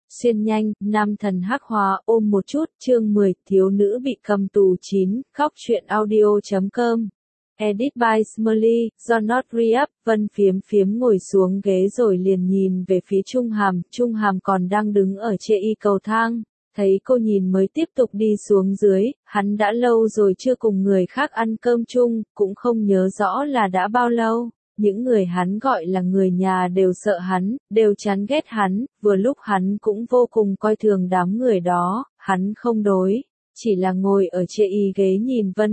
Xuyên nhanh, nam thần hắc hóa ôm một chút, chương 10, thiếu nữ bị cầm tù 9, khóc chuyện audio.com. Edit by Smiley, do not re-up, Vân phiếm phiếm ngồi xuống ghế rồi liền nhìn về phía Trung Hàm còn đang đứng ở trệ y cầu thang. Thấy cô nhìn mới tiếp tục đi xuống dưới, hắn đã lâu rồi chưa cùng người khác ăn cơm chung, cũng không nhớ rõ là đã bao lâu. Những người hắn gọi là người nhà đều sợ hắn, đều chán ghét hắn, vừa lúc hắn cũng vô cùng coi thường đám người đó, hắn không đối, chỉ là ngồi ở trệ y ghế nhìn Vân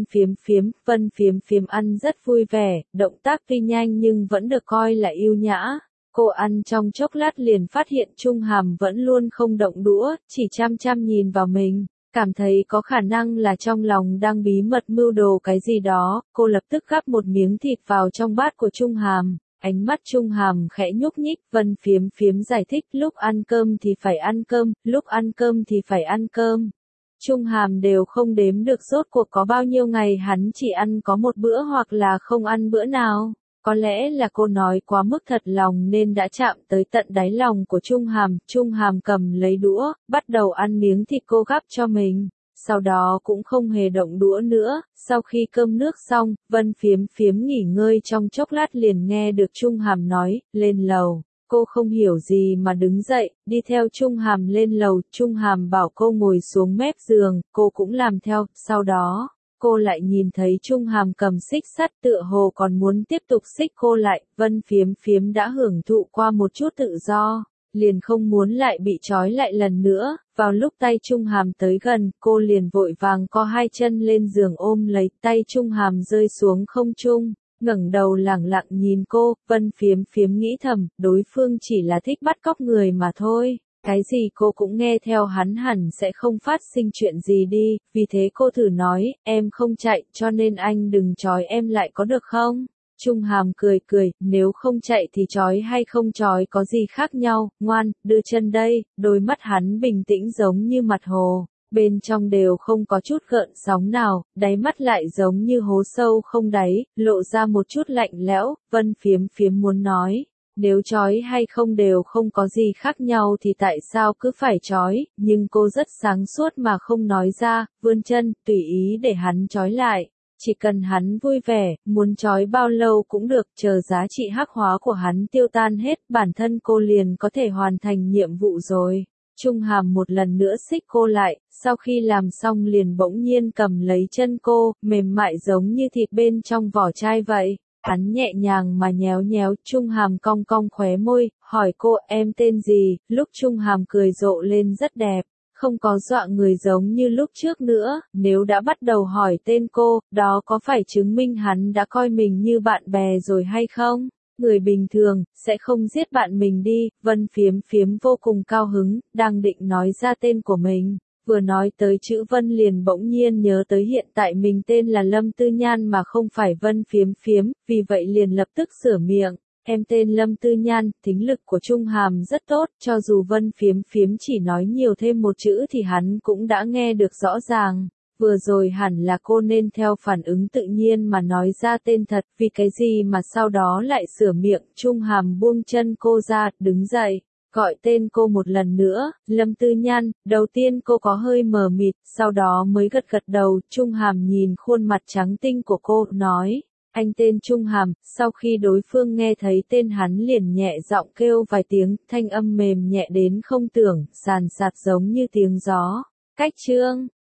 phiếm phiếm ăn rất vui vẻ, động tác tuy nhanh nhưng vẫn được coi là yêu nhã. Cô ăn trong chốc lát liền phát hiện Trung Hàm vẫn luôn không động đũa, chỉ chăm chăm nhìn vào mình. Cảm thấy có khả năng là trong lòng đang bí mật mưu đồ cái gì đó, cô lập tức gắp một miếng thịt vào trong bát của Trung Hàm. Ánh mắt Trung Hàm khẽ nhúc nhích, Vân phiếm phiếm giải thích lúc ăn cơm thì phải ăn cơm, lúc ăn cơm thì phải ăn cơm. Trung Hàm đều không đếm được rốt cuộc có bao nhiêu ngày hắn chỉ ăn có một bữa hoặc là không ăn bữa nào. Có lẽ là cô nói quá mức thật lòng nên đã chạm tới tận đáy lòng của Trung Hàm cầm lấy đũa, bắt đầu ăn miếng thịt cô gắp cho mình, sau đó cũng không hề động đũa nữa. Sau khi cơm nước xong, Vân phiếm phiếm nghỉ ngơi trong chốc lát liền nghe được Trung Hàm nói, lên lầu. Cô không hiểu gì mà đứng dậy, đi theo Trung Hàm lên lầu, Trung Hàm bảo cô ngồi xuống mép giường, cô cũng làm theo, sau đó cô lại nhìn thấy Trung Hàm cầm xích sắt tựa hồ còn muốn tiếp tục xích cô lại, Vân phiếm phiếm đã hưởng thụ qua một chút tự do, liền không muốn lại bị trói lại lần nữa. Vào lúc tay Trung Hàm tới gần, cô liền vội vàng co hai chân lên giường ôm lấy, tay Trung Hàm rơi xuống không trung, ngẩng đầu lẳng lặng nhìn cô. Vân phiếm phiếm nghĩ thầm, đối phương chỉ là thích bắt cóc người mà thôi. Cái gì cô cũng nghe theo hắn hẳn sẽ không phát sinh chuyện gì đi, vì thế cô thử nói, em không chạy cho nên anh đừng trói em lại có được không? Trung Hàm cười cười, nếu không chạy thì trói hay không trói có gì khác nhau, ngoan, đưa chân đây. Đôi mắt hắn bình tĩnh giống như mặt hồ, bên trong đều không có chút gợn sóng nào, đáy mắt lại giống như hố sâu không đáy, lộ ra một chút lạnh lẽo. Vân phiếm phiếm muốn nói, nếu trói hay không đều không có gì khác nhau thì tại sao cứ phải trói, nhưng cô rất sáng suốt mà không nói ra, vươn chân, tùy ý để hắn trói lại. Chỉ cần hắn vui vẻ, muốn trói bao lâu cũng được, chờ giá trị hắc hóa của hắn tiêu tan hết, bản thân cô liền có thể hoàn thành nhiệm vụ rồi. Trung Hàm một lần nữa xích cô lại, sau khi làm xong liền bỗng nhiên cầm lấy chân cô, mềm mại giống như thịt bên trong vỏ chai vậy. Hắn nhẹ nhàng mà nhéo nhéo, Trung Hàm cong cong khóe môi, hỏi cô em tên gì, lúc Trung Hàm cười rộ lên rất đẹp, không có dọa người giống như lúc trước nữa. Nếu đã bắt đầu hỏi tên cô, đó có phải chứng minh hắn đã coi mình như bạn bè rồi hay không? Người bình thường, sẽ không giết bạn mình đi. Vân phiếm phiếm vô cùng cao hứng, đang định nói ra tên của mình. Vừa nói tới chữ Vân liền bỗng nhiên nhớ tới hiện tại mình tên là Lâm Tư Nhan mà không phải Vân phiếm phiếm, vì vậy liền lập tức sửa miệng. Em tên Lâm Tư Nhan. Thính lực của Trung Hàm rất tốt, cho dù Vân phiếm phiếm chỉ nói nhiều thêm một chữ thì hắn cũng đã nghe được rõ ràng. Vừa rồi hẳn là cô nên theo phản ứng tự nhiên mà nói ra tên thật, vì cái gì mà sau đó lại sửa miệng. Trung Hàm buông chân cô ra, đứng dậy, gọi tên cô một lần nữa, Lâm Tư Nhan. Đầu tiên cô có hơi mờ mịt, sau đó mới gật gật đầu. Trung Hàm nhìn khuôn mặt trắng tinh của cô, nói, anh tên Trung Hàm. Sau khi đối phương nghe thấy tên hắn liền nhẹ giọng kêu vài tiếng, thanh âm mềm nhẹ đến không tưởng, sàn sạt giống như tiếng gió. Cách chương